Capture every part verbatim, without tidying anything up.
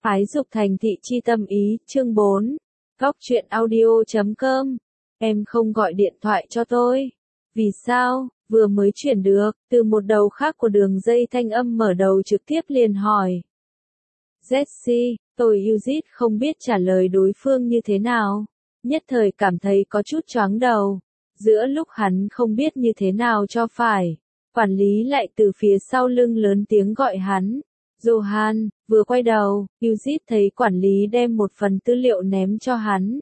Ái dục thành thị chi tâm ý, chương bốn. Góc truyện audio chấm com. Em không gọi điện thoại cho tôi. Vì sao? Vừa mới chuyển được, từ một đầu khác của đường dây thanh âm mở đầu trực tiếp liền hỏi. Jessie, tôi Yuzit không biết trả lời đối phương như thế nào. Nhất thời cảm thấy có chút choáng đầu. Giữa lúc hắn không biết như thế nào cho phải, quản lý lại từ phía sau lưng lớn tiếng gọi hắn. Johan, vừa quay đầu, Yuzit thấy quản lý đem một phần tư liệu ném cho hắn.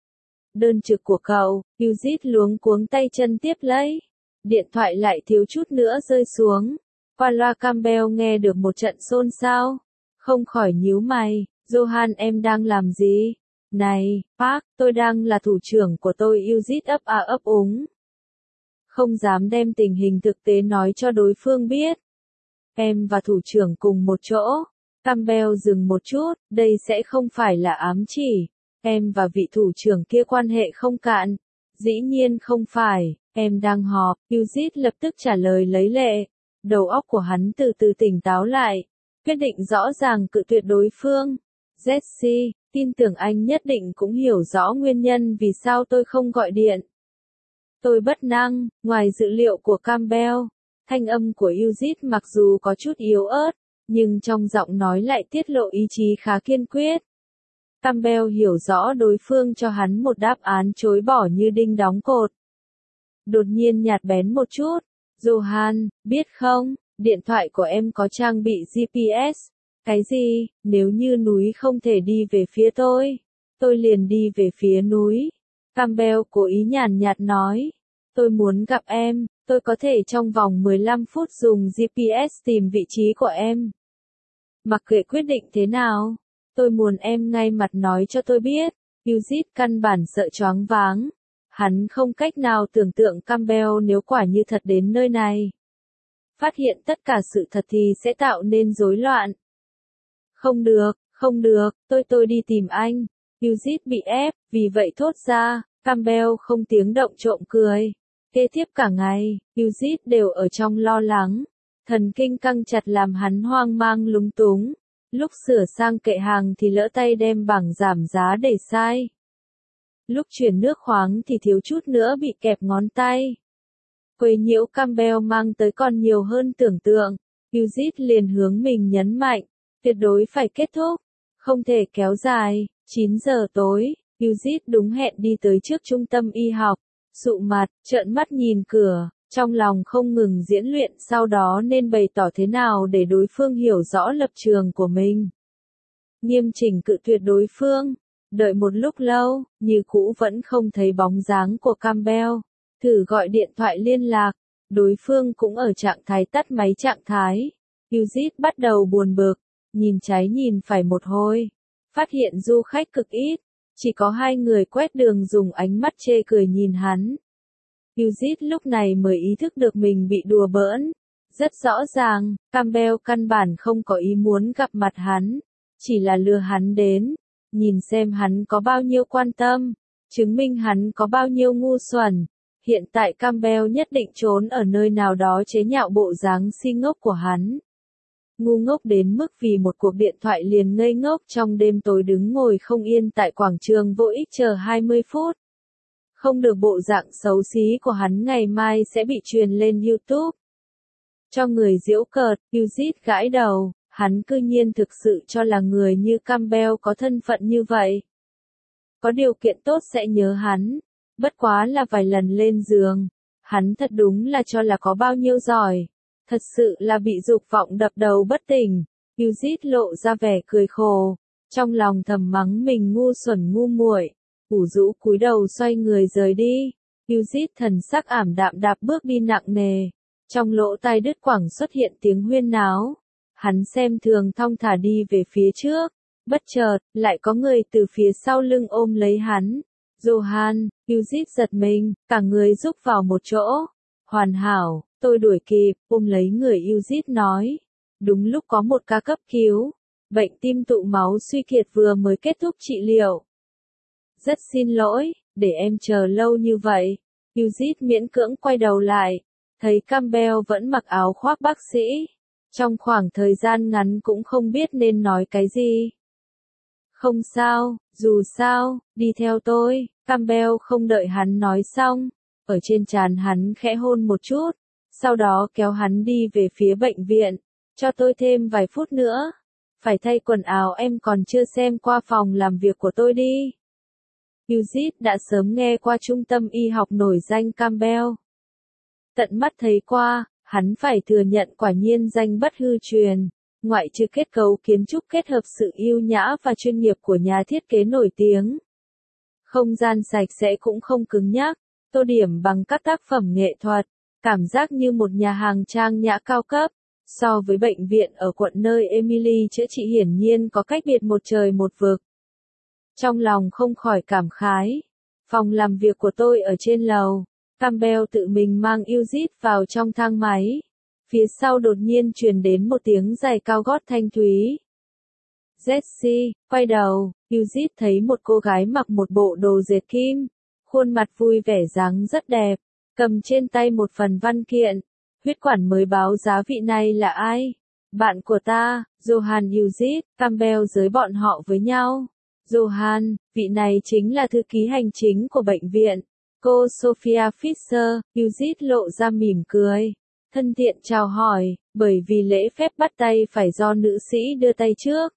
Đơn trực của cậu, Yuzit luống cuống tay chân tiếp lấy. Điện thoại lại thiếu chút nữa rơi xuống. Qua loa Campbell nghe được một trận xôn xao. Không khỏi nhíu mày, Johan em đang làm gì? Này, Park, tôi đang là thủ trưởng của tôi Yuzit ấp à ấp úng. Không dám đem tình hình thực tế nói cho đối phương biết. Em và thủ trưởng cùng một chỗ. Campbell dừng một chút, đây sẽ không phải là ám chỉ. Em và vị thủ trưởng kia quan hệ không cạn. Dĩ nhiên không phải, em đang họp. Yuzit lập tức trả lời lấy lệ. Đầu óc của hắn từ từ tỉnh táo lại. Quyết định rõ ràng cự tuyệt đối phương. Jessie, tin tưởng anh nhất định cũng hiểu rõ nguyên nhân vì sao tôi không gọi điện. Tôi bất năng, ngoài dữ liệu của Campbell. Thanh âm của Yuzit mặc dù có chút yếu ớt, nhưng trong giọng nói lại tiết lộ ý chí khá kiên quyết. Campbell hiểu rõ đối phương cho hắn một đáp án chối bỏ như đinh đóng cột. Đột nhiên nhạt bén một chút. Johan, biết không, điện thoại của em có trang bị giê pê ét. Cái gì, nếu như núi không thể đi về phía tôi, tôi liền đi về phía núi. Campbell cố ý nhàn nhạt nói. Tôi muốn gặp em, tôi có thể trong vòng mười lăm phút dùng giê pê ét tìm vị trí của em. Mặc kệ quyết định thế nào, tôi muốn em ngay mặt nói cho tôi biết. Yuzit căn bản sợ choáng váng. Hắn không cách nào tưởng tượng Campbell nếu quả như thật đến nơi này. Phát hiện tất cả sự thật thì sẽ tạo nên rối loạn. Không được, không được, tôi tôi đi tìm anh. Yuzit bị ép, vì vậy thốt ra. Campbell không tiếng động trộm cười. Kế tiếp cả ngày, Yuzit đều ở trong lo lắng. Thần kinh căng chặt làm hắn hoang mang lúng túng. Lúc sửa sang kệ hàng thì lỡ tay đem bảng giảm giá để sai. Lúc chuyển nước khoáng thì thiếu chút nữa bị kẹp ngón tay. Quấy nhiễu Campbell mang tới còn nhiều hơn tưởng tượng. Yuzit liền hướng mình nhấn mạnh. Tuyệt đối phải kết thúc. Không thể kéo dài. chín giờ tối, Yuzit đúng hẹn đi tới trước trung tâm y học. Sụ mặt, trợn mắt nhìn cửa, trong lòng không ngừng diễn luyện sau đó nên bày tỏ thế nào để đối phương hiểu rõ lập trường của mình. Nghiêm chỉnh cự tuyệt đối phương. Đợi một lúc lâu, như cũ vẫn không thấy bóng dáng của Campbell. Thử gọi điện thoại liên lạc, đối phương cũng ở trạng thái tắt máy trạng thái. Yuzit bắt đầu buồn bực, nhìn trái nhìn phải một hồi. Phát hiện du khách cực ít, chỉ có hai người quét đường dùng ánh mắt chê cười nhìn hắn. Yuzit lúc này mới ý thức được mình bị đùa bỡn. Rất rõ ràng, Campbell căn bản không có ý muốn gặp mặt hắn, chỉ là lừa hắn đến. Nhìn xem hắn có bao nhiêu quan tâm, chứng minh hắn có bao nhiêu ngu xuẩn. Hiện tại Campbell nhất định trốn ở nơi nào đó chế nhạo bộ dáng si ngốc của hắn. Ngu ngốc đến mức vì một cuộc điện thoại liền ngây ngốc trong đêm tối đứng ngồi không yên tại quảng trường vô ích chờ hai mươi phút. Không được bộ dạng xấu xí của hắn ngày mai sẽ bị truyền lên YouTube. Cho người giễu cợt, Yuzit gãi đầu. Hắn cư nhiên thực sự cho là người như Campbell có thân phận như vậy. Có điều kiện tốt sẽ nhớ hắn. Bất quá là vài lần lên giường. Hắn thật đúng là cho là có bao nhiêu giỏi. Thật sự là bị dục vọng đập đầu bất tỉnh. Yuzit lộ ra vẻ cười khổ. Trong lòng thầm mắng mình ngu xuẩn ngu muội. Ủ rũ cúi đầu xoay người rời đi. Yuzit thần sắc ảm đạm đạp bước đi nặng nề. Trong lỗ tai đứt quãng xuất hiện tiếng huyên náo. Hắn xem thường thong thả đi về phía trước. Bất chợt, lại có người từ phía sau lưng ôm lấy hắn. Johan, Yuzit giật mình, cả người rúc vào một chỗ. Hoàn hảo, tôi đuổi kịp, ôm lấy người Yuzit nói. Đúng lúc có một ca cấp cứu. Bệnh tim tụ máu suy kiệt vừa mới kết thúc trị liệu. Rất xin lỗi, để em chờ lâu như vậy. Yuzit miễn cưỡng quay đầu lại. Thấy Campbell vẫn mặc áo khoác bác sĩ. Trong khoảng thời gian ngắn cũng không biết nên nói cái gì. Không sao, dù sao, đi theo tôi. Campbell không đợi hắn nói xong, ở trên trán hắn khẽ hôn một chút, sau đó kéo hắn đi về phía bệnh viện. Cho tôi thêm vài phút nữa. Phải thay quần áo, em còn chưa xem qua phòng làm việc của tôi đi. Eugene đã sớm nghe qua trung tâm y học nổi danh Campbell. Tận mắt thấy qua, hắn phải thừa nhận quả nhiên danh bất hư truyền. Ngoại trừ kết cấu kiến trúc kết hợp sự yêu nhã và chuyên nghiệp của nhà thiết kế nổi tiếng. Không gian sạch sẽ cũng không cứng nhắc, tô điểm bằng các tác phẩm nghệ thuật, cảm giác như một nhà hàng trang nhã cao cấp. So với bệnh viện ở quận nơi Emily chữa trị hiển nhiên có cách biệt một trời một vực. Trong lòng không khỏi cảm khái. Phòng làm việc của tôi ở trên lầu. Campbell tự mình mang Eugene vào trong thang máy. Phía sau đột nhiên truyền đến một tiếng giày cao gót thanh thúy. Jessie, quay đầu, Eugene thấy một cô gái mặc một bộ đồ dệt kim. Khuôn mặt vui vẻ dáng rất đẹp. Cầm trên tay một phần văn kiện. Huyết quản mới báo giá vị này là ai? Bạn của ta, Johan Eugene, Campbell giới bọn họ với nhau. Johan, vị này chính là thư ký hành chính của bệnh viện. Cô Sophia Fisher, Eugene lộ ra mỉm cười. Thân thiện chào hỏi, bởi vì lễ phép bắt tay phải do nữ sĩ đưa tay trước.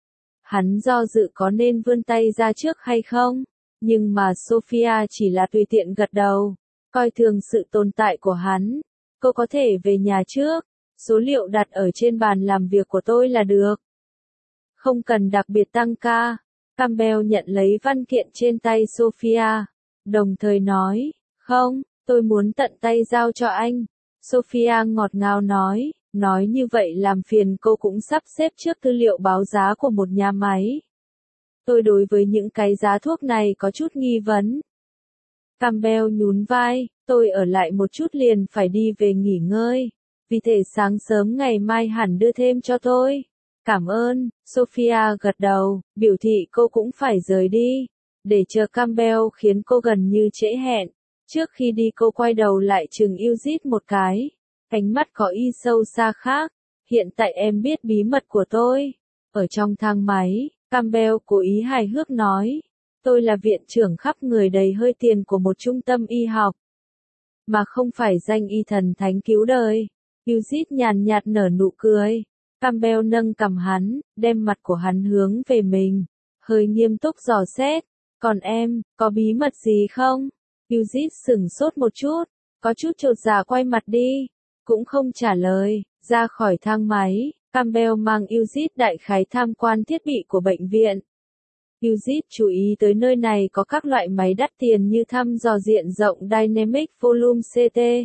Hắn do dự có nên vươn tay ra trước hay không, nhưng mà Sophia chỉ là tùy tiện gật đầu, coi thường sự tồn tại của hắn. Cô có thể về nhà trước, số liệu đặt ở trên bàn làm việc của tôi là được. Không cần đặc biệt tăng ca. Campbell nhận lấy văn kiện trên tay Sophia, đồng thời nói, không, tôi muốn tận tay giao cho anh. Sophia ngọt ngào nói, nói như vậy làm phiền cô cũng sắp xếp trước tư liệu báo giá của một nhà máy. Tôi đối với những cái giá thuốc này có chút nghi vấn. Campbell nhún vai, tôi ở lại một chút liền phải đi về nghỉ ngơi, vì thế sáng sớm ngày mai hẳn đưa thêm cho tôi. Cảm ơn, Sophia gật đầu, biểu thị cô cũng phải rời đi, để chờ Campbell khiến cô gần như trễ hẹn. Trước khi đi cô quay đầu lại chừng Eugene một cái, ánh mắt có ý sâu xa khác. Hiện tại em biết bí mật của tôi. Ở trong thang máy, Campbell cố ý hài hước nói, tôi là viện trưởng khắp người đầy hơi tiền của một trung tâm y học, mà không phải danh y thần thánh cứu đời. Eugene nhàn nhạt nở nụ cười. Campbell nâng cằm hắn, đem mặt của hắn hướng về mình, hơi nghiêm túc dò xét. Còn em, có bí mật gì không? Eugene sửng sốt một chút, có chút chột dạ quay mặt đi, cũng không trả lời. Ra khỏi thang máy, Campbell mang Eugene đại khái tham quan thiết bị của bệnh viện. Eugene chú ý tới nơi này có các loại máy đắt tiền như thăm dò diện rộng Dynamic Volume xê tê.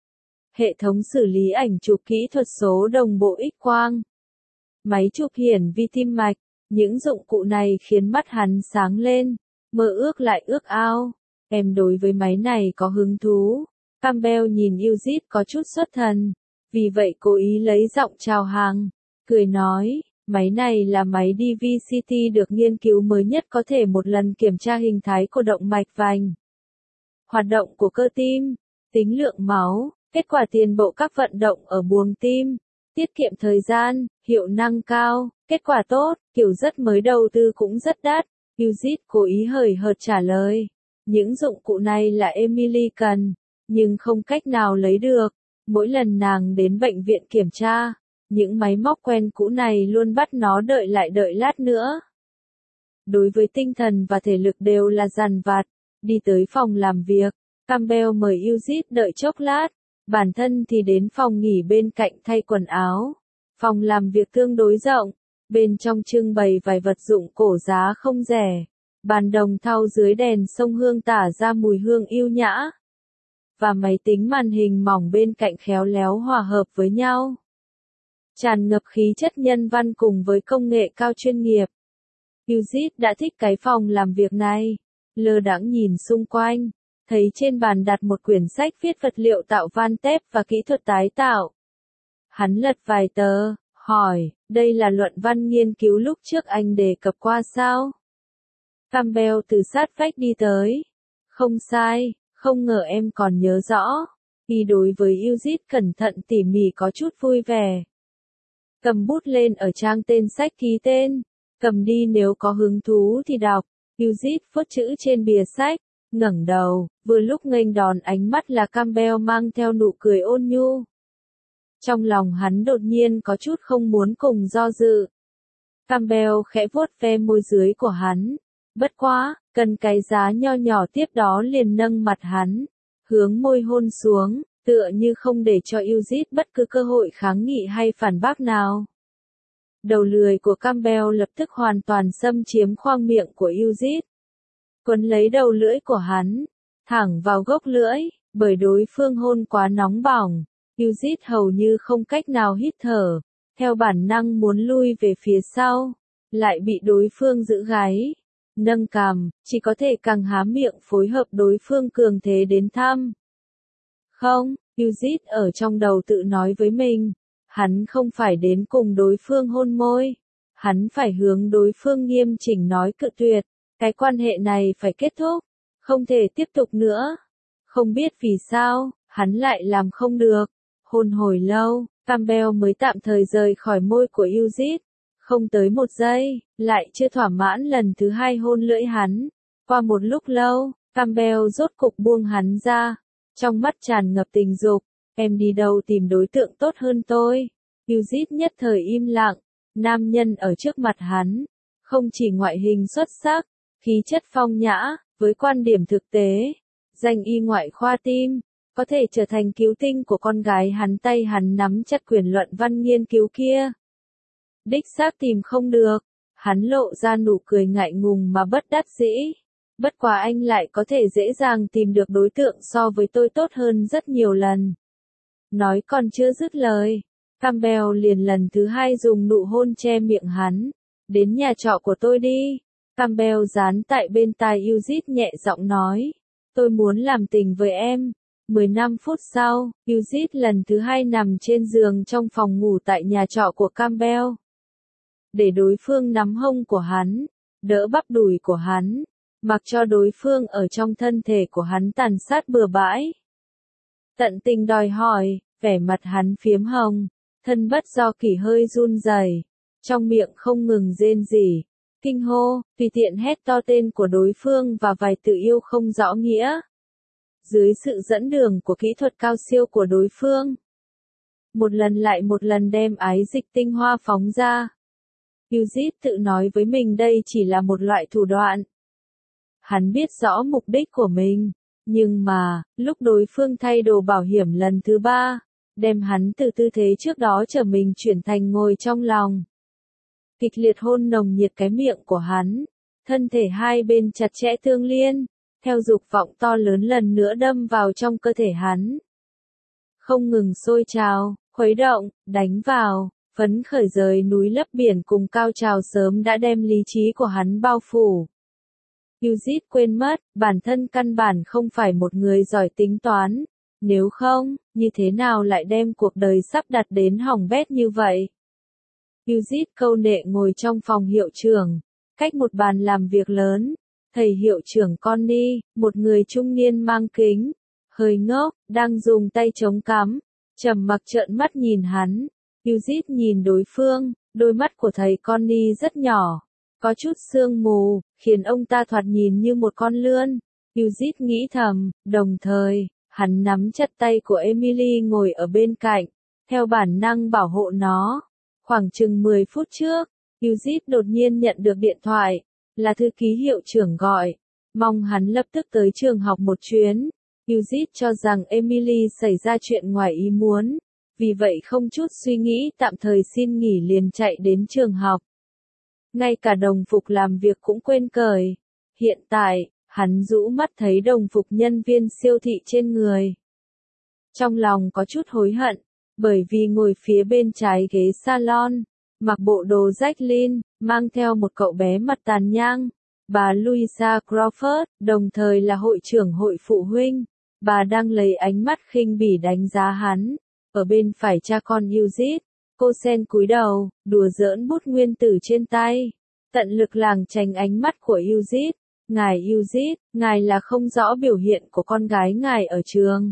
Hệ thống xử lý ảnh chụp kỹ thuật số đồng bộ X-quang. Máy chụp hiển vi tim mạch. Những dụng cụ này khiến mắt hắn sáng lên, mơ ước lại ước ao. Em đối với máy này có hứng thú. Campbell nhìn Eugene có chút xuất thần, vì vậy cố ý lấy giọng chào hàng, cười nói, máy này là máy đê vê xê tê được nghiên cứu mới nhất có thể một lần kiểm tra hình thái của động mạch vành, hoạt động của cơ tim, tính lượng máu, kết quả tiền bộ các vận động ở buồng tim, tiết kiệm thời gian, hiệu năng cao, kết quả tốt, kiểu rất mới đầu tư cũng rất đắt. Eugene cố ý hời hợt trả lời, những dụng cụ này là Emily cần, nhưng không cách nào lấy được. Mỗi lần nàng đến bệnh viện kiểm tra, những máy móc quen cũ này luôn bắt nó đợi lại đợi lát nữa. Đối với tinh thần và thể lực đều là dằn vặt. Đi tới phòng làm việc, Campbell mời Eugene đợi chốc lát, bản thân thì đến phòng nghỉ bên cạnh thay quần áo. Phòng làm việc tương đối rộng, bên trong trưng bày vài vật dụng cổ giá không rẻ. Bàn đồng thau dưới đèn sông hương tỏa ra mùi hương yêu nhã. Và máy tính màn hình mỏng bên cạnh khéo léo hòa hợp với nhau. Tràn ngập khí chất nhân văn cùng với công nghệ cao chuyên nghiệp. Eugene đã thích cái phòng làm việc này. Lơ đãng nhìn xung quanh, thấy trên bàn đặt một quyển sách viết vật liệu tạo van tép và kỹ thuật tái tạo. Hắn lật vài tờ, hỏi, đây là luận văn nghiên cứu lúc trước anh đề cập qua sao? Campbell từ sát vách đi tới. Không sai, không ngờ em còn nhớ rõ. Y đối với Eugene cẩn thận tỉ mỉ có chút vui vẻ. Cầm bút lên ở trang tên sách ký tên. Cầm đi nếu có hứng thú thì đọc. Eugene phớt chữ trên bìa sách, ngẩng đầu, vừa lúc nghênh đón ánh mắt là Campbell mang theo nụ cười ôn nhu. Trong lòng hắn đột nhiên có chút không muốn cùng do dự. Campbell khẽ vuốt ve môi dưới của hắn. Bất quá, cần cái giá nho nhỏ tiếp đó liền nâng mặt hắn, hướng môi hôn xuống, tựa như không để cho Eugene bất cứ cơ hội kháng nghị hay phản bác nào. Đầu lười của Campbell lập tức hoàn toàn xâm chiếm khoang miệng của Eugene. Quấn lấy đầu lưỡi của hắn, thẳng vào gốc lưỡi, bởi đối phương hôn quá nóng bỏng, Eugene hầu như không cách nào hít thở, theo bản năng muốn lui về phía sau, lại bị đối phương giữ gáy, nâng cằm, chỉ có thể càng há miệng phối hợp đối phương cường thế đến thăm. Không, Eugene ở trong đầu tự nói với mình, hắn không phải đến cùng đối phương hôn môi, hắn phải hướng đối phương nghiêm chỉnh nói cự tuyệt, cái quan hệ này phải kết thúc, không thể tiếp tục nữa. Không biết vì sao, hắn lại làm không được. Hôn hồi lâu, Campbell mới tạm thời rời khỏi môi của Eugene. Không tới một giây, lại chưa thỏa mãn lần thứ hai hôn lưỡi hắn. Qua một lúc lâu, Campbell rốt cục buông hắn ra. Trong mắt tràn ngập tình dục, em đi đâu tìm đối tượng tốt hơn tôi. Eugene nhất thời im lặng, nam nhân ở trước mặt hắn. Không chỉ ngoại hình xuất sắc, khí chất phong nhã, với quan điểm thực tế, danh y ngoại khoa tim, có thể trở thành cứu tinh của con gái hắn, tay hắn nắm chặt quyền luận văn nghiên cứu kia. Đích xác tìm không được, hắn lộ ra nụ cười ngại ngùng mà bất đắc dĩ. Bất quá anh lại có thể dễ dàng tìm được đối tượng so với tôi tốt hơn rất nhiều lần. Nói còn chưa dứt lời, Campbell liền lần thứ hai dùng nụ hôn che miệng hắn. Đến nhà trọ của tôi đi. Campbell dán tại bên tai Eugene nhẹ giọng nói. Tôi muốn làm tình với em. mười lăm phút sau, Eugene lần thứ hai nằm trên giường trong phòng ngủ tại nhà trọ của Campbell. Để đối phương nắm hông của hắn, đỡ bắp đùi của hắn, mặc cho đối phương ở trong thân thể của hắn tàn sát bừa bãi. Tận tình đòi hỏi, vẻ mặt hắn phiếm hồng, thân bất do kỷ hơi run rẩy, trong miệng không ngừng rên rỉ, kinh hô, tùy tiện hét to tên của đối phương và vài từ yêu không rõ nghĩa. Dưới sự dẫn đường của kỹ thuật cao siêu của đối phương, một lần lại một lần đem ái dịch tinh hoa phóng ra. Eugene tự nói với mình đây chỉ là một loại thủ đoạn. Hắn biết rõ mục đích của mình, nhưng mà, lúc đối phương thay đồ bảo hiểm lần thứ ba, đem hắn từ tư thế trước đó trở mình chuyển thành ngồi trong lòng. Kịch liệt hôn nồng nhiệt cái miệng của hắn, thân thể hai bên chặt chẽ tương liên, theo dục vọng to lớn lần nữa đâm vào trong cơ thể hắn. Không ngừng sôi trào, khuấy động, đánh vào, phấn khởi rời núi lấp biển cùng cao trào sớm đã đem lý trí của hắn bao phủ. Eugene quên mất, bản thân căn bản không phải một người giỏi tính toán, nếu không, như thế nào lại đem cuộc đời sắp đặt đến hỏng bét như vậy. Eugene câu nệ ngồi trong phòng hiệu trưởng, cách một bàn làm việc lớn, thầy hiệu trưởng Connie, một người trung niên mang kính, hơi ngốc, đang dùng tay chống cắm, trầm mặc trợn mắt nhìn hắn. Eugene nhìn đối phương, đôi mắt của thầy Connie rất nhỏ, có chút sương mù, khiến ông ta thoạt nhìn như một con lươn. Eugene nghĩ thầm, đồng thời, hắn nắm chặt tay của Emily ngồi ở bên cạnh, theo bản năng bảo hộ nó. Khoảng chừng mười phút trước, Eugene đột nhiên nhận được điện thoại, là thư ký hiệu trưởng gọi, mong hắn lập tức tới trường học một chuyến. Eugene cho rằng Emily xảy ra chuyện ngoài ý muốn, vì vậy không chút suy nghĩ tạm thời xin nghỉ liền chạy đến trường học. Ngay cả đồng phục làm việc cũng quên cởi. Hiện tại, hắn rũ mắt thấy đồng phục nhân viên siêu thị trên người. Trong lòng có chút hối hận, bởi vì ngồi phía bên trái ghế salon, mặc bộ đồ rách lin, mang theo một cậu bé mặt tàn nhang, bà Louisa Crawford, đồng thời là hội trưởng hội phụ huynh. Bà đang lấy ánh mắt khinh bỉ đánh giá hắn. Ở bên phải cha con Eugene, cô Sen cúi đầu, đùa giỡn bút nguyên tử trên tay, tận lực lảng tránh ánh mắt của Eugene. Ngài Eugene, ngài là không rõ biểu hiện của con gái ngài ở trường.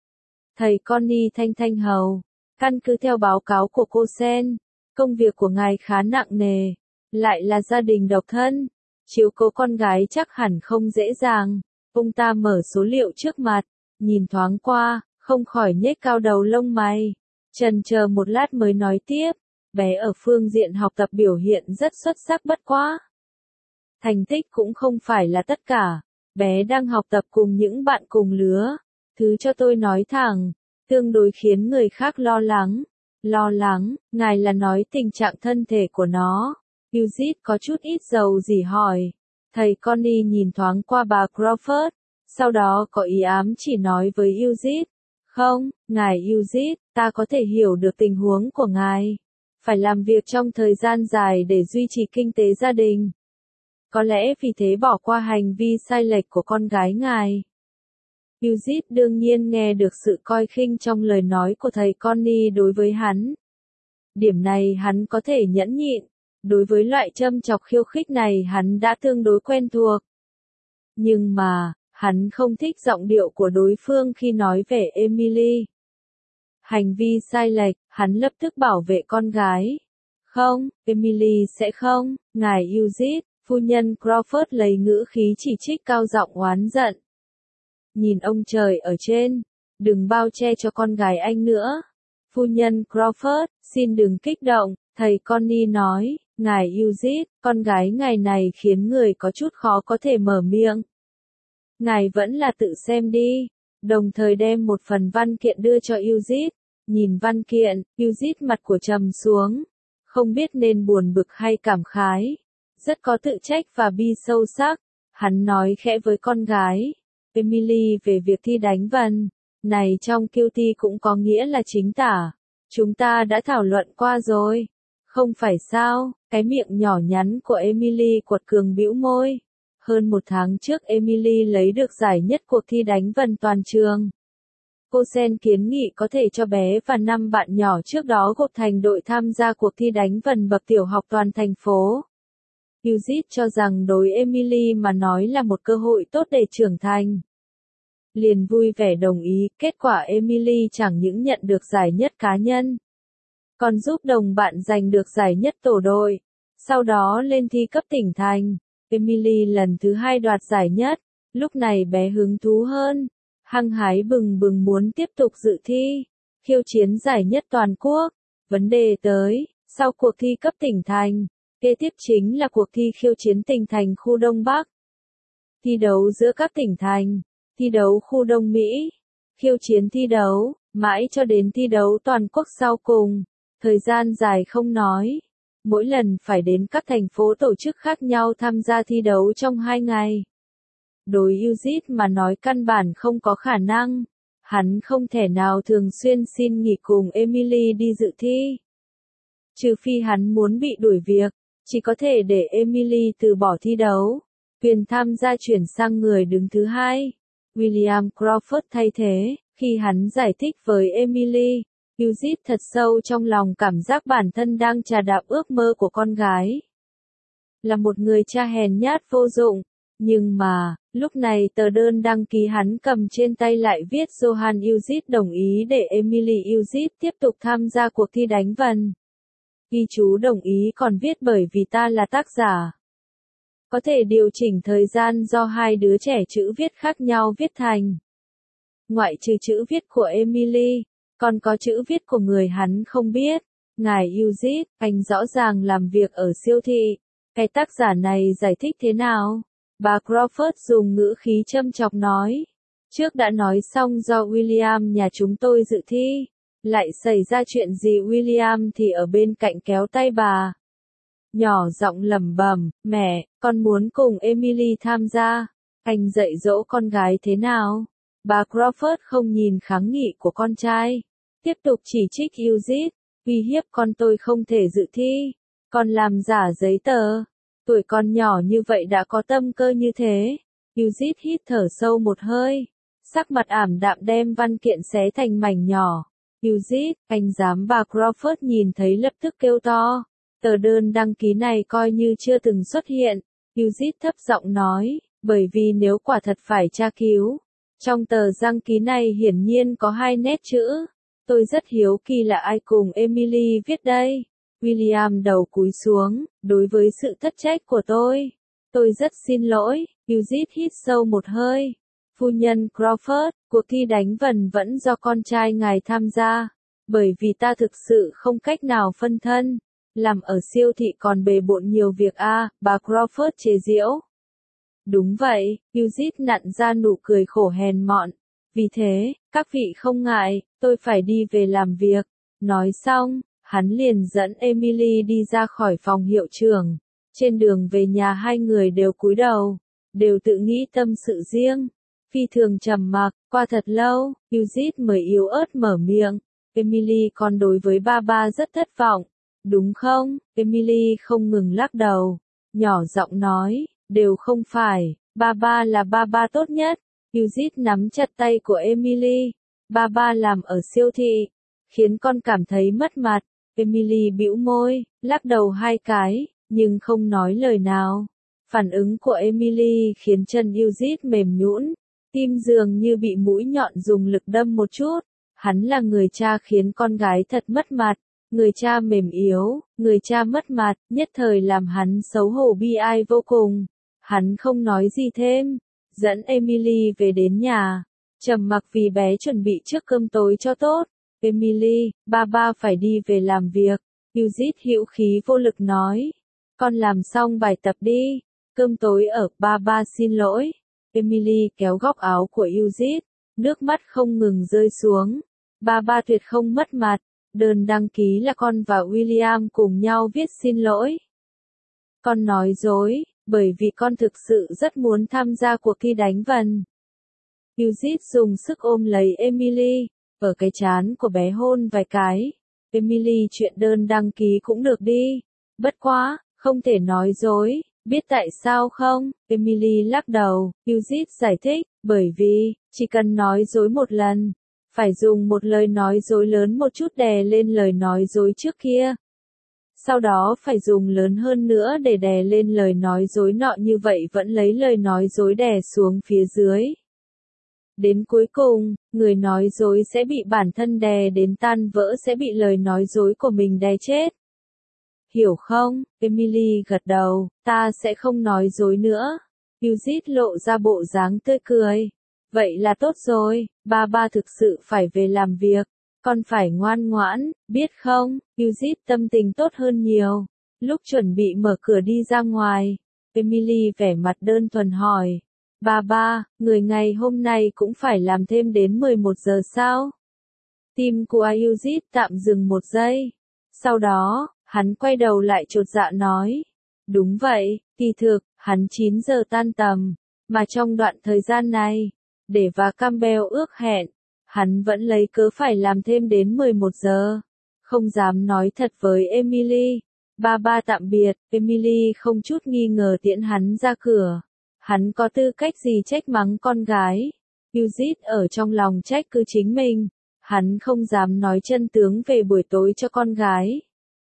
Thầy Connie thanh thanh hầu, căn cứ theo báo cáo của cô Sen, công việc của ngài khá nặng nề, lại là gia đình độc thân. Chiếu cố con gái chắc hẳn không dễ dàng. Ông ta mở số liệu trước mặt, nhìn thoáng qua, không khỏi nhếch cao đầu lông mày. Chần chờ một lát mới nói tiếp, bé ở phương diện học tập biểu hiện rất xuất sắc bất quá. Thành tích cũng không phải là tất cả, bé đang học tập cùng những bạn cùng lứa. Thứ cho tôi nói thẳng, tương đối khiến người khác lo lắng. Lo lắng, ngài là nói tình trạng thân thể của nó. Eugene có chút ít dầu dỉ hỏi. Thầy Connie nhìn thoáng qua bà Crawford, sau đó có ý ám chỉ nói với Eugene. Không, ngài Eugene, ta có thể hiểu được tình huống của ngài. Phải làm việc trong thời gian dài để duy trì kinh tế gia đình. Có lẽ vì thế bỏ qua hành vi sai lệch của con gái ngài. Eugene đương nhiên nghe được sự coi khinh trong lời nói của thầy Connie đối với hắn. Điểm này hắn có thể nhẫn nhịn. Đối với loại châm chọc khiêu khích này hắn đã tương đối quen thuộc. Nhưng mà, hắn không thích giọng điệu của đối phương khi nói về Emily. Hành vi sai lệch, hắn lập tức bảo vệ con gái. Không, Emily sẽ không, ngài Eugene, phu nhân Crawford lấy ngữ khí chỉ trích cao giọng oán giận. Nhìn ông trời ở trên, đừng bao che cho con gái anh nữa. Phu nhân Crawford, xin đừng kích động, thầy Connie nói, ngài Eugene, con gái ngài này khiến người có chút khó có thể mở miệng. Ngài vẫn là tự xem đi, đồng thời đem một phần văn kiện đưa cho Eugene. Nhìn văn kiện, Eugene mặt của trầm xuống, không biết nên buồn bực hay cảm khái. Rất có tự trách và bi sâu sắc, hắn nói khẽ với con gái. Emily về việc thi đánh vần, này trong Q T cũng có nghĩa là chính tả. Chúng ta đã thảo luận qua rồi. Không phải sao, cái miệng nhỏ nhắn của Emily quật cường bĩu môi. Hơn một tháng trước Emily lấy được giải nhất cuộc thi đánh vần toàn trường. Cô Sen kiến nghị có thể cho bé và năm bạn nhỏ trước đó gộp thành đội tham gia cuộc thi đánh vần bậc tiểu học toàn thành phố. Eugene cho rằng đối Emily mà nói là một cơ hội tốt để trưởng thành. Liền vui vẻ đồng ý, kết quả Emily chẳng những nhận được giải nhất cá nhân, còn giúp đồng bạn giành được giải nhất tổ đội. Sau đó lên thi cấp tỉnh thành, Emily lần thứ hai đoạt giải nhất, lúc này bé hứng thú hơn, hăng hái bừng bừng muốn tiếp tục dự thi, khiêu chiến giải nhất toàn quốc. Vấn đề tới, sau cuộc thi cấp tỉnh thành, kế tiếp chính là cuộc thi khiêu chiến tỉnh thành khu Đông Bắc. Thi đấu giữa các tỉnh thành, thi đấu khu Đông Mỹ, khiêu chiến thi đấu, mãi cho đến thi đấu toàn quốc sau cùng. Thời gian dài không nói, mỗi lần phải đến các thành phố tổ chức khác nhau tham gia thi đấu trong hai ngày. Đối Eugene mà nói căn bản không có khả năng, hắn không thể nào thường xuyên xin nghỉ cùng Emily đi dự thi. Trừ phi hắn muốn bị đuổi việc, chỉ có thể để Emily từ bỏ thi đấu, quyền tham gia chuyển sang người đứng thứ hai. William Crawford thay thế, khi hắn giải thích với Emily, Eugene thật sâu trong lòng cảm giác bản thân đang trà đạp ước mơ của con gái. Là một người cha hèn nhát vô dụng, nhưng mà, lúc này tờ đơn đăng ký hắn cầm trên tay lại viết Johan Eugene đồng ý để Emily Eugene tiếp tục tham gia cuộc thi đánh vần. Ghi chú đồng ý còn viết bởi vì ta là tác giả. Có thể điều chỉnh thời gian do hai đứa trẻ chữ viết khác nhau viết thành. Ngoại trừ chữ viết của Emily, còn có chữ viết của người hắn không biết. Ngài Eugene, anh rõ ràng làm việc ở siêu thị. Cái tác giả này giải thích thế nào? Bà Crawford dùng ngữ khí châm chọc nói. Trước đã nói xong do William nhà chúng tôi dự thi. Lại xảy ra chuyện gì William thì ở bên cạnh kéo tay bà. Nhỏ giọng lẩm bẩm, mẹ, con muốn cùng Emily tham gia. Anh dạy dỗ con gái thế nào? Bà Crawford không nhìn kháng nghị của con trai. Tiếp tục chỉ trích Eugene, uy hiếp con tôi không thể dự thi. Con làm giả giấy tờ. Tuổi con nhỏ như vậy đã có tâm cơ như thế. Eugene hít thở sâu một hơi. Sắc mặt ảm đạm đem văn kiện xé thành mảnh nhỏ. Eugene, anh dám bà Crawford nhìn thấy lập tức kêu to. Tờ đơn đăng ký này coi như chưa từng xuất hiện. Eugene thấp giọng nói, bởi vì nếu quả thật phải tra cứu. Trong tờ đăng ký này hiển nhiên có hai nét chữ. Tôi rất hiếu kỳ là ai cùng Emily viết đây. William đầu cúi xuống, đối với sự thất trách của tôi. Tôi rất xin lỗi, Eugene hít sâu một hơi. Phu nhân Crawford, cuộc thi đánh vần vẫn do con trai ngài tham gia. Bởi vì ta thực sự không cách nào phân thân. Làm ở siêu thị còn bề bộn nhiều việc a, à, bà Crawford chế giễu. Đúng vậy, Eugene nặn ra nụ cười khổ hèn mọn. Vì thế, các vị không ngại, tôi phải đi về làm việc. Nói xong, hắn liền dẫn Emily đi ra khỏi phòng hiệu trưởng. Trên đường về nhà hai người đều cúi đầu, đều tự nghĩ tâm sự riêng. Phi thường trầm mặc, qua thật lâu, Eugene mới yếu ớt mở miệng. Emily con đối với ba ba rất thất vọng, đúng không? Emily không ngừng lắc đầu, nhỏ giọng nói, đều không phải, ba ba là ba ba tốt nhất. Eugene nắm chặt tay của Emily, ba ba làm ở siêu thị, khiến con cảm thấy mất mặt. Emily bĩu môi, lắc đầu hai cái, nhưng không nói lời nào. Phản ứng của Emily khiến chân Eugene mềm nhũn, tim dường như bị mũi nhọn dùng lực đâm một chút. Hắn là người cha khiến con gái thật mất mặt, người cha mềm yếu, người cha mất mặt, nhất thời làm hắn xấu hổ bi ai vô cùng. Hắn không nói gì thêm, dẫn Emily về đến nhà, trầm mặc vì bé chuẩn bị trước cơm tối cho tốt. Emily, ba ba phải đi về làm việc. Eugene hữu khí vô lực nói, con làm xong bài tập đi, cơm tối ở, ba ba xin lỗi. Emily kéo góc áo của Eugene, nước mắt không ngừng rơi xuống. Ba ba tuyệt không mất mặt, đơn đăng ký là con và William cùng nhau viết xin lỗi. Con nói dối, bởi vì con thực sự rất muốn tham gia cuộc thi đánh vần. Eugene dùng sức ôm lấy Emily, ở cái trán của bé hôn vài cái. Emily chuyện đơn đăng ký cũng được đi. Bất quá, không thể nói dối, biết tại sao không? Emily lắc đầu, Eugene giải thích, bởi vì, chỉ cần nói dối một lần, phải dùng một lời nói dối lớn một chút đè lên lời nói dối trước kia. Sau đó phải dùng lớn hơn nữa để đè lên lời nói dối nọ, như vậy vẫn lấy lời nói dối đè xuống phía dưới. Đến cuối cùng, người nói dối sẽ bị bản thân đè đến tan vỡ, sẽ bị lời nói dối của mình đè chết. Hiểu không? Emily gật đầu, ta sẽ không nói dối nữa. Eugene lộ ra bộ dáng tươi cười. Vậy là tốt rồi, ba ba thực sự phải về làm việc. Con phải ngoan ngoãn, biết không? Eugene tâm tình tốt hơn nhiều. Lúc chuẩn bị mở cửa đi ra ngoài, Emily vẻ mặt đơn thuần hỏi. Ba ba, người ngày hôm nay cũng phải làm thêm đến mười một giờ sao? Tim của Eugene tạm dừng một giây. Sau đó, hắn quay đầu lại chột dạ nói. Đúng vậy, kỳ thực, hắn chín giờ tan tầm. Mà trong đoạn thời gian này, để và Campbell ước hẹn, hắn vẫn lấy cớ phải làm thêm đến mười một giờ. Không dám nói thật với Emily. Ba ba tạm biệt, Emily không chút nghi ngờ tiễn hắn ra cửa. Hắn có tư cách gì trách mắng con gái? Eugene ở trong lòng trách cứ chính mình. Hắn không dám nói chân tướng về buổi tối cho con gái.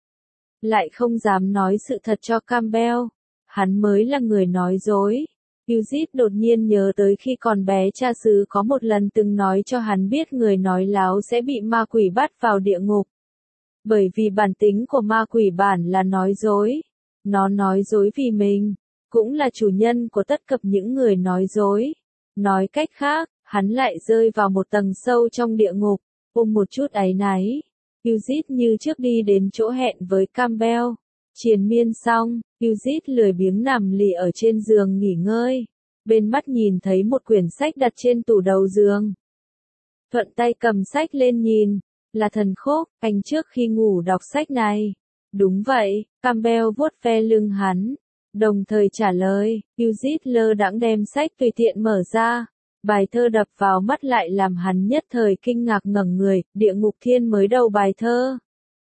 Lại không dám nói sự thật cho Campbell. Hắn mới là người nói dối. Eugene đột nhiên nhớ tới khi còn bé cha xứ có một lần từng nói cho hắn biết người nói láo sẽ bị ma quỷ bắt vào địa ngục. Bởi vì bản tính của ma quỷ bản là nói dối. Nó nói dối vì mình, cũng là chủ nhân của tất cả những người nói dối. Nói cách khác, hắn lại rơi vào một tầng sâu trong địa ngục, ôm một chút áy náy. Eugene như trước đi đến chỗ hẹn với Campbell. Triền miên xong, Eugene lười biếng nằm lì ở trên giường nghỉ ngơi. Bên mắt nhìn thấy một quyển sách đặt trên tủ đầu giường. Thuận tay cầm sách lên nhìn, là Thần Khúc, anh trước khi ngủ đọc sách này. Đúng vậy, Campbell vuốt ve lưng hắn, đồng thời trả lời. Eugene lơ đãng đem sách tùy tiện mở ra. Bài thơ đập vào mắt lại làm hắn nhất thời kinh ngạc ngẩng người. Địa ngục thiên mới đầu bài thơ.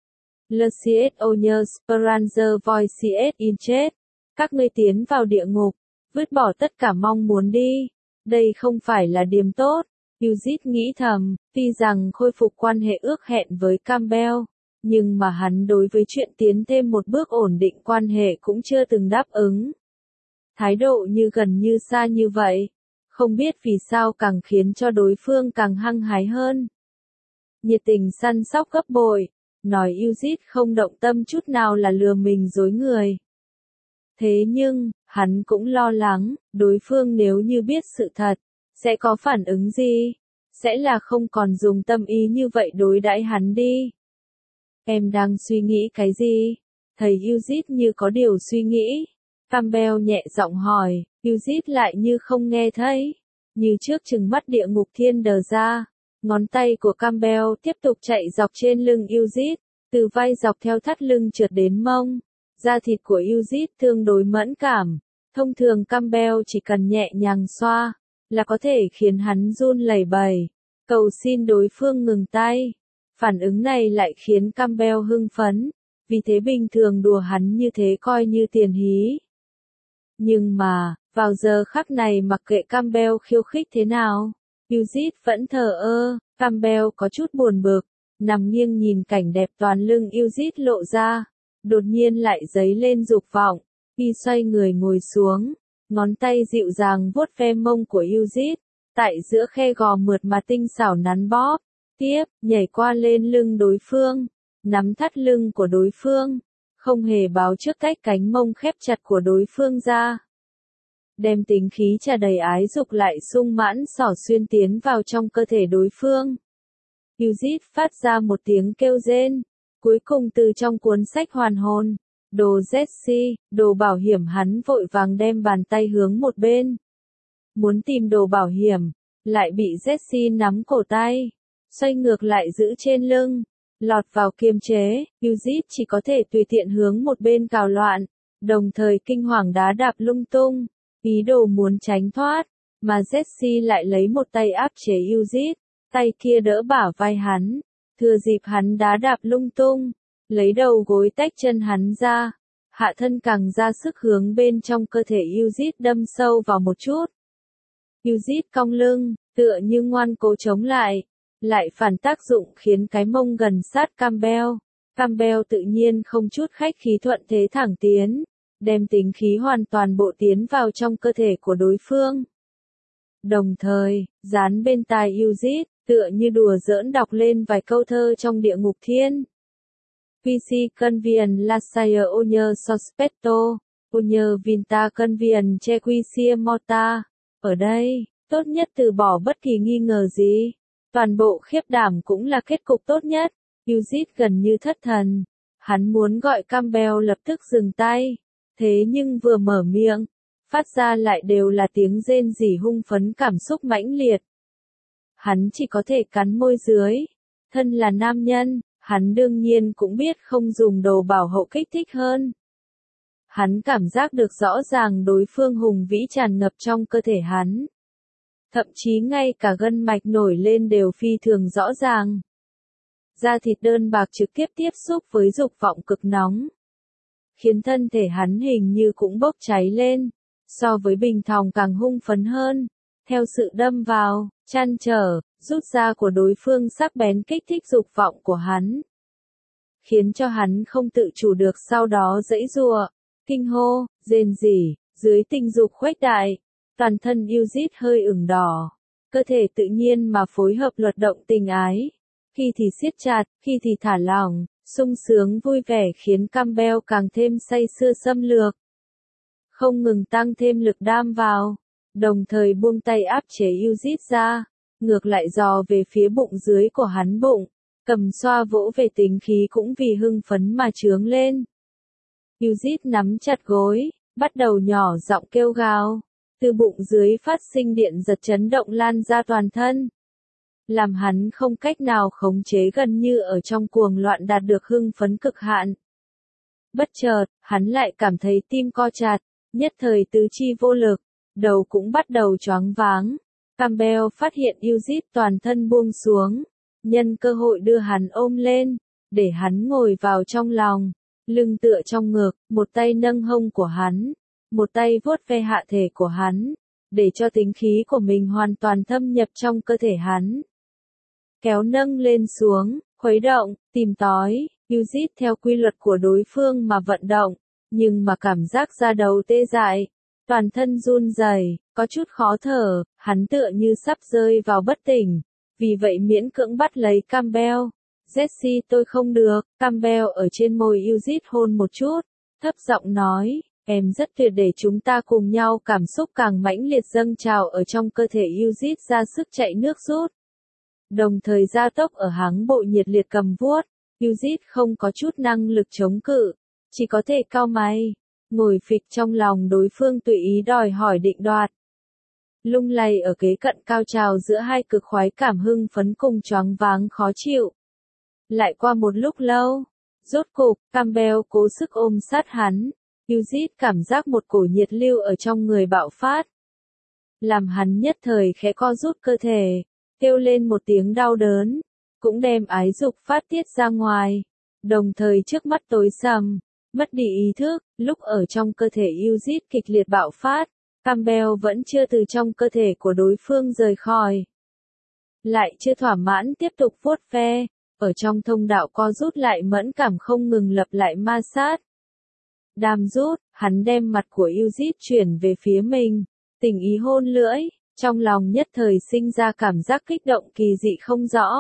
Lucius Onius Speranza Voices in chết. Các ngươi tiến vào địa ngục, vứt bỏ tất cả mong muốn đi. Đây không phải là điểm tốt. Eugene nghĩ thầm, tuy rằng khôi phục quan hệ ước hẹn với Campbell, nhưng mà hắn đối với chuyện tiến thêm một bước ổn định quan hệ cũng chưa từng đáp ứng. Thái độ như gần như xa như vậy, không biết vì sao càng khiến cho đối phương càng hăng hái hơn. Nhiệt tình săn sóc gấp bội, nói Eugene không động tâm chút nào là lừa mình dối người. Thế nhưng, hắn cũng lo lắng, đối phương nếu như biết sự thật, sẽ có phản ứng gì? Sẽ là không còn dùng tâm ý như vậy đối đãi hắn đi. Em đang suy nghĩ cái gì? Thầy Eugene như có điều suy nghĩ. Campbell nhẹ giọng hỏi, Eugene lại như không nghe thấy. Như trước trừng mắt địa ngục thiên đờ ra. Ngón tay của Campbell tiếp tục chạy dọc trên lưng Eugene, từ vai dọc theo thắt lưng trượt đến mông. Da thịt của Eugene tương đối mẫn cảm. Thông thường Campbell chỉ cần nhẹ nhàng xoa, là có thể khiến hắn run lẩy bẩy, cầu xin đối phương ngừng tay. Phản ứng này lại khiến Campbell hưng phấn, vì thế bình thường đùa hắn như thế coi như tiền hí. Nhưng mà, vào giờ khắc này mặc kệ Campbell khiêu khích thế nào, Eugene vẫn thờ ơ. Campbell có chút buồn bực, nằm nghiêng nhìn cảnh đẹp toàn lưng Eugene lộ ra, đột nhiên lại dấy lên dục vọng. Y xoay người ngồi xuống, ngón tay dịu dàng vuốt ve mông của Eugene, tại giữa khe gò mượt mà tinh xảo nắn bóp. Tiếp, nhảy qua lên lưng đối phương, nắm thắt lưng của đối phương, không hề báo trước cách cánh mông khép chặt của đối phương ra. Đem tính khí trà đầy ái dục lại sung mãn xỏ xuyên tiến vào trong cơ thể đối phương. Eugene phát ra một tiếng kêu rên, cuối cùng từ trong cuốn sách hoàn hồn. Đồ Jesse, đồ bảo hiểm hắn vội vàng đem bàn tay hướng một bên. Muốn tìm đồ bảo hiểm, lại bị Jesse nắm cổ tay, xoay ngược lại giữ trên lưng, lọt vào kiềm chế, Eugene chỉ có thể tùy tiện hướng một bên cào loạn, đồng thời kinh hoàng đá đạp lung tung, ý đồ muốn tránh thoát, mà Jesse lại lấy một tay áp chế Eugene, tay kia đỡ bả vai hắn, thừa dịp hắn đá đạp lung tung, lấy đầu gối tách chân hắn ra, hạ thân càng ra sức hướng bên trong cơ thể Eugene đâm sâu vào một chút. Eugene cong lưng, tựa như ngoan cố chống lại, lại phản tác dụng khiến cái mông gần sát Campbell. Campbell tự nhiên không chút khách khí thuận thế thẳng tiến, đem tính khí hoàn toàn bộ tiến vào trong cơ thể của đối phương. Đồng thời, dán bên tai Eugene, tựa như đùa giỡn đọc lên vài câu thơ trong địa ngục thiên. Quisi convien lasciare ogni sospetto, ogni vinta convien che quisi morta. Ở đây, tốt nhất từ bỏ bất kỳ nghi ngờ gì. Toàn bộ khiếp đảm cũng là kết cục tốt nhất. Eugene gần như thất thần. Hắn muốn gọi Campbell lập tức dừng tay. Thế nhưng vừa mở miệng, phát ra lại đều là tiếng rên rỉ hung phấn cảm xúc mãnh liệt. Hắn chỉ có thể cắn môi dưới. Thân là nam nhân, hắn đương nhiên cũng biết không dùng đồ bảo hộ kích thích hơn. Hắn cảm giác được rõ ràng đối phương hùng vĩ tràn ngập trong cơ thể hắn. Thậm chí ngay cả gân mạch nổi lên đều phi thường rõ ràng. Da thịt đơn bạc trực tiếp tiếp xúc với dục vọng cực nóng, khiến thân thể hắn hình như cũng bốc cháy lên, so với bình thường càng hung phấn hơn. Theo sự đâm vào, chăn trở, rút ra của đối phương sắc bén kích thích dục vọng của hắn, khiến cho hắn không tự chủ được sau đó giãy giụa, kinh hô, rên rỉ, dưới tình dục khuếch đại, toàn thân Eugene hơi ửng đỏ, cơ thể tự nhiên mà phối hợp luật động tình ái, khi thì siết chặt, khi thì thả lỏng, sung sướng vui vẻ khiến Campbell càng thêm say sưa xâm lược, không ngừng tăng thêm lực đam vào, đồng thời buông tay áp chế Eugene ra, ngược lại dò về phía bụng dưới của hắn bụng, cầm xoa vỗ về tính khí cũng vì hưng phấn mà trướng lên. Eugene nắm chặt gối, bắt đầu nhỏ giọng kêu gào, từ bụng dưới phát sinh điện giật chấn động lan ra toàn thân, làm hắn không cách nào khống chế, gần như ở trong cuồng loạn đạt được hưng phấn cực hạn. Bất chợt, hắn lại cảm thấy tim co chặt, nhất thời tứ chi vô lực, đầu cũng bắt đầu choáng váng. Campbell phát hiện Eugene toàn thân buông xuống, nhân cơ hội đưa hắn ôm lên, để hắn ngồi vào trong lòng, lưng tựa trong ngực, một tay nâng hông của hắn, một tay vuốt ve hạ thể của hắn, để cho tính khí của mình hoàn toàn thâm nhập trong cơ thể hắn. Kéo nâng lên xuống, khuấy động, tìm tói, Eugene theo quy luật của đối phương mà vận động, nhưng mà cảm giác da đầu tê dại, toàn thân run rẩy, có chút khó thở, hắn tựa như sắp rơi vào bất tỉnh, vì vậy miễn cưỡng bắt lấy Campbell, Jessie tôi không được, Campbell ở trên môi Eugene hôn một chút, thấp giọng nói, em rất tuyệt để chúng ta cùng nhau cảm xúc càng mãnh liệt dâng trào ở trong cơ thể Eugene ra sức chạy nước rút. Đồng thời gia tốc ở háng bộ nhiệt liệt cầm vuốt, Eugene không có chút năng lực chống cự, chỉ có thể cau mày, ngồi phịch trong lòng đối phương tùy ý đòi hỏi định đoạt. Lung lay ở kế cận cao trào giữa hai cực khoái cảm hưng phấn cùng choáng váng khó chịu. Lại qua một lúc lâu, rốt cục, Campbell cố sức ôm sát hắn, Eugene cảm giác một cổ nhiệt lưu ở trong người bạo phát. Làm hắn nhất thời khẽ co rút cơ thể, kêu lên một tiếng đau đớn, cũng đem ái dục phát tiết ra ngoài, đồng thời trước mắt tối sầm, mất đi ý thức, lúc ở trong cơ thể Eugene kịch liệt bạo phát, Campbell vẫn chưa từ trong cơ thể của đối phương rời khỏi. Lại chưa thỏa mãn tiếp tục vuốt ve, ở trong thông đạo co rút lại mẫn cảm không ngừng lặp lại ma sát. Đam rút, hắn đem mặt của Eugene chuyển về phía mình, tình ý hôn lưỡi, trong lòng nhất thời sinh ra cảm giác kích động kỳ dị không rõ.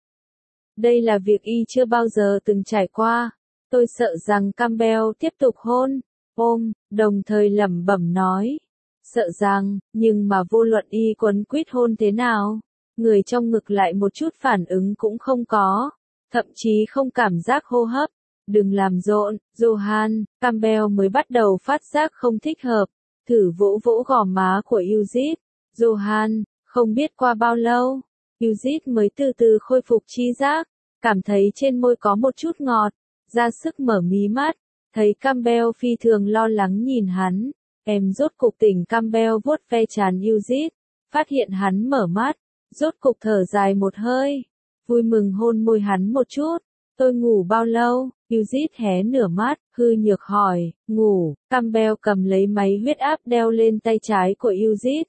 Đây là việc y chưa bao giờ từng trải qua, tôi sợ rằng Campbell tiếp tục hôn, ôm, đồng thời lẩm bẩm nói. Sợ rằng, nhưng mà vô luận y quấn quýt hôn thế nào, người trong ngực lại một chút phản ứng cũng không có, thậm chí không cảm giác hô hấp. Đừng làm rộn, Johan, Campbell mới bắt đầu phát giác không thích hợp, thử vỗ vỗ gò má của Eugene. Johan, không biết qua bao lâu, Eugene mới từ từ khôi phục tri giác, cảm thấy trên môi có một chút ngọt, ra sức mở mí mắt, thấy Campbell phi thường lo lắng nhìn hắn. Em rốt cục tỉnh. Campbell vuốt ve trán Eugene, phát hiện hắn mở mắt, rốt cục thở dài một hơi, vui mừng hôn môi hắn một chút. Tôi ngủ bao lâu? Eugene hé nửa mắt, hư nhược hỏi. Ngủ. Campbell cầm lấy máy huyết áp đeo lên tay trái của Eugene.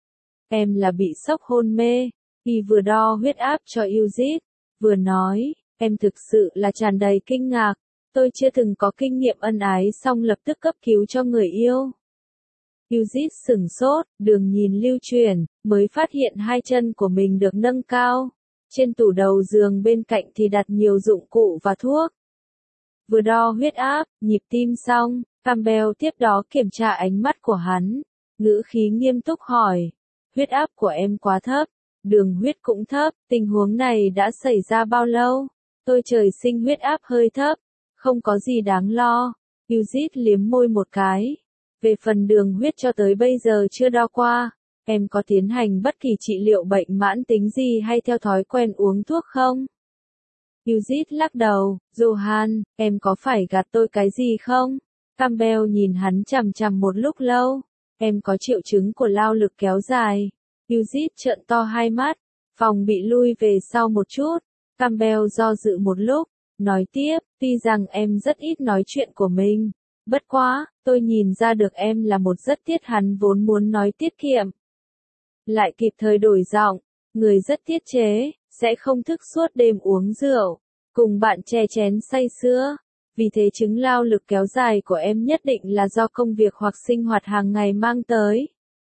Em là bị sốc hôn mê. Y vừa đo huyết áp cho Eugene, vừa nói, em thực sự là tràn đầy kinh ngạc. Tôi chưa từng có kinh nghiệm ân ái xong lập tức cấp cứu cho người yêu. Eugene sửng sốt, đường nhìn lưu chuyển, mới phát hiện hai chân của mình được nâng cao. Trên tủ đầu giường bên cạnh thì đặt nhiều dụng cụ và thuốc. Vừa đo huyết áp, nhịp tim xong, Campbell tiếp đó kiểm tra ánh mắt của hắn, ngữ khí nghiêm túc hỏi. Huyết áp của em quá thấp, đường huyết cũng thấp, tình huống này đã xảy ra bao lâu? Tôi trời sinh huyết áp hơi thấp, không có gì đáng lo. Eugene liếm môi một cái. Về phần đường huyết cho tới bây giờ chưa đo qua, em có tiến hành bất kỳ trị liệu bệnh mãn tính gì hay theo thói quen uống thuốc không? Eugene lắc đầu, Johan, em có phải gạt tôi cái gì không? Campbell nhìn hắn chằm chằm một lúc lâu, em có triệu chứng của lao lực kéo dài. Eugene trợn to hai mắt, phòng bị lui về sau một chút, Campbell do dự một lúc, nói tiếp, tuy rằng em rất ít nói chuyện của mình. Bất quá, tôi nhìn ra được em là một rất tiết hắn vốn muốn nói tiết kiệm. Lại kịp thời đổi giọng, người rất tiết chế, sẽ không thức suốt đêm uống rượu, cùng bạn chè chén say sưa. Vì thế chứng lao lực kéo dài của em nhất định là do công việc hoặc sinh hoạt hàng ngày mang tới.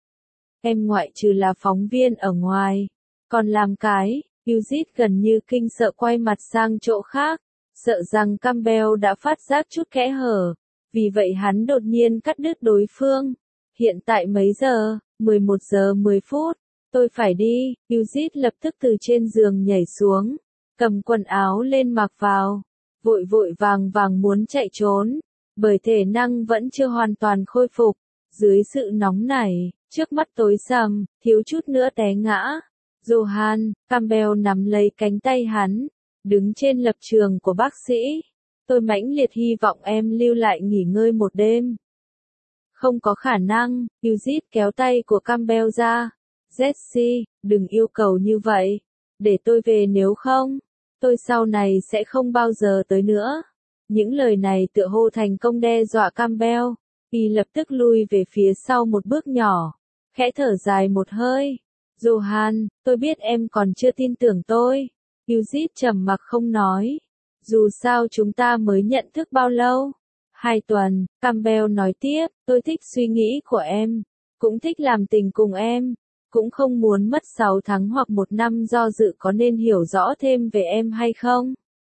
Em ngoại trừ là phóng viên ở ngoài, còn làm cái, Eugene gần như kinh sợ quay mặt sang chỗ khác, sợ rằng Campbell đã phát giác chút kẽ hở. Vì vậy hắn đột nhiên cắt đứt đối phương. Hiện tại mấy giờ? mười một giờ mười phút. Tôi phải đi. Eugene lập tức từ trên giường nhảy xuống, cầm quần áo lên mặc vào, vội vội vàng vàng muốn chạy trốn, bởi thể năng vẫn chưa hoàn toàn khôi phục. Dưới sự nóng nảy, trước mắt tối sầm, thiếu chút nữa té ngã. Johan, Campbell nắm lấy cánh tay hắn, đứng trên lập trường của bác sĩ. Tôi mãnh liệt hy vọng em lưu lại nghỉ ngơi một đêm. Không có khả năng, Eugene kéo tay của Campbell ra. Jessie, đừng yêu cầu như vậy. Để tôi về nếu không, tôi sau này sẽ không bao giờ tới nữa. Những lời này tựa hồ thành công đe dọa Campbell. Y lập tức lui về phía sau một bước nhỏ, khẽ thở dài một hơi. Johan, tôi biết em còn chưa tin tưởng tôi. Eugene trầm mặc không nói. Dù sao chúng ta mới nhận thức bao lâu? Hai tuần, Campbell nói tiếp, tôi thích suy nghĩ của em, cũng thích làm tình cùng em, cũng không muốn mất sáu tháng hoặc một năm do dự có nên hiểu rõ thêm về em hay không.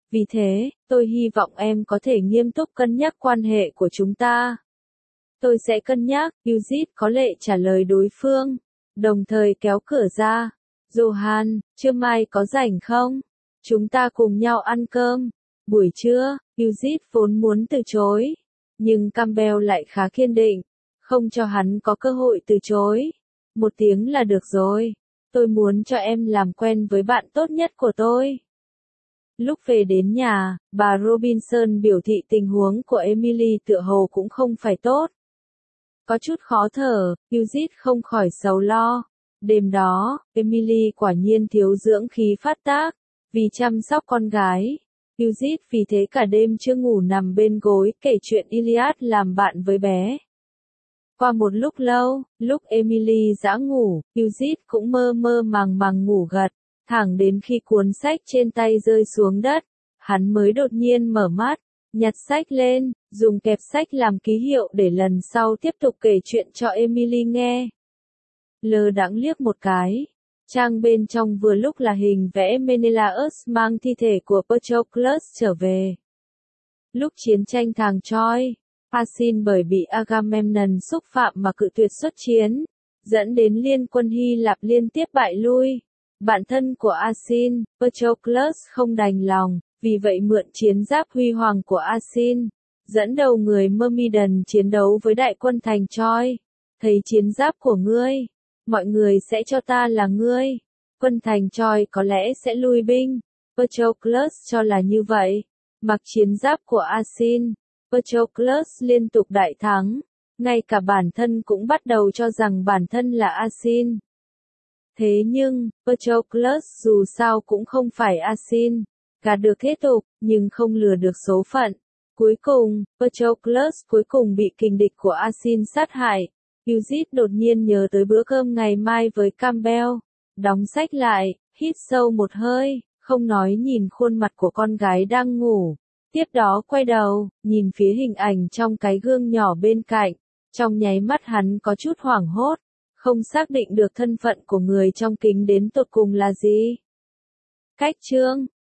Vì thế, tôi hy vọng em có thể nghiêm túc cân nhắc quan hệ của chúng ta. Tôi sẽ cân nhắc, Eugene có lệ trả lời đối phương, đồng thời kéo cửa ra. Johan, trưa mai có rảnh không? Chúng ta cùng nhau ăn cơm. Buổi trưa, Eugene vốn muốn từ chối, nhưng Campbell lại khá kiên định, không cho hắn có cơ hội từ chối. Một tiếng là được rồi. Tôi muốn cho em làm quen với bạn tốt nhất của tôi. Lúc về đến nhà, bà Robinson biểu thị tình huống của Emily tựa hồ cũng không phải tốt. Có chút khó thở, Eugene không khỏi sầu lo. Đêm đó, Emily quả nhiên thiếu dưỡng khí phát tác, vì chăm sóc con gái. Eugene vì thế cả đêm chưa ngủ nằm bên gối kể chuyện Iliad làm bạn với bé. Qua một lúc lâu, lúc Emily dã ngủ, Eugene cũng mơ mơ màng màng ngủ gật, thẳng đến khi cuốn sách trên tay rơi xuống đất, hắn mới đột nhiên mở mắt, nhặt sách lên, dùng kẹp sách làm ký hiệu để lần sau tiếp tục kể chuyện cho Emily nghe. Lơ đãng liếc một cái, trang bên trong vừa lúc là hình vẽ Menelaus mang thi thể của Patroclus trở về. Lúc chiến tranh thàng Troy, Asin bởi bị Agamemnon xúc phạm mà cự tuyệt xuất chiến, dẫn đến liên quân Hy Lạp liên tiếp bại lui. Bạn thân của Asin, Patroclus không đành lòng, vì vậy mượn chiến giáp huy hoàng của Asin, dẫn đầu người Myrmidon chiến đấu với đại quân thành Troy. Thấy chiến giáp của ngươi, mọi người sẽ cho ta là ngươi. Quân thành Troy có lẽ sẽ lui binh. Patroclus cho là như vậy. Mặc chiến giáp của Asin, Patroclus liên tục đại thắng. Ngay cả bản thân cũng bắt đầu cho rằng bản thân là Asin. Thế nhưng, Patroclus dù sao cũng không phải Asin. Gạt được thế tục, nhưng không lừa được số phận. Cuối cùng, Patroclus cuối cùng bị kình địch của Asin sát hại. Eugene đột nhiên nhớ tới bữa cơm ngày mai với Campbell. Đóng sách lại, hít sâu một hơi, không nói nhìn khuôn mặt của con gái đang ngủ. Tiếp đó quay đầu, nhìn phía hình ảnh trong cái gương nhỏ bên cạnh. Trong nháy mắt hắn có chút hoảng hốt, không xác định được thân phận của người trong kính đến tột cùng là gì. Cách chương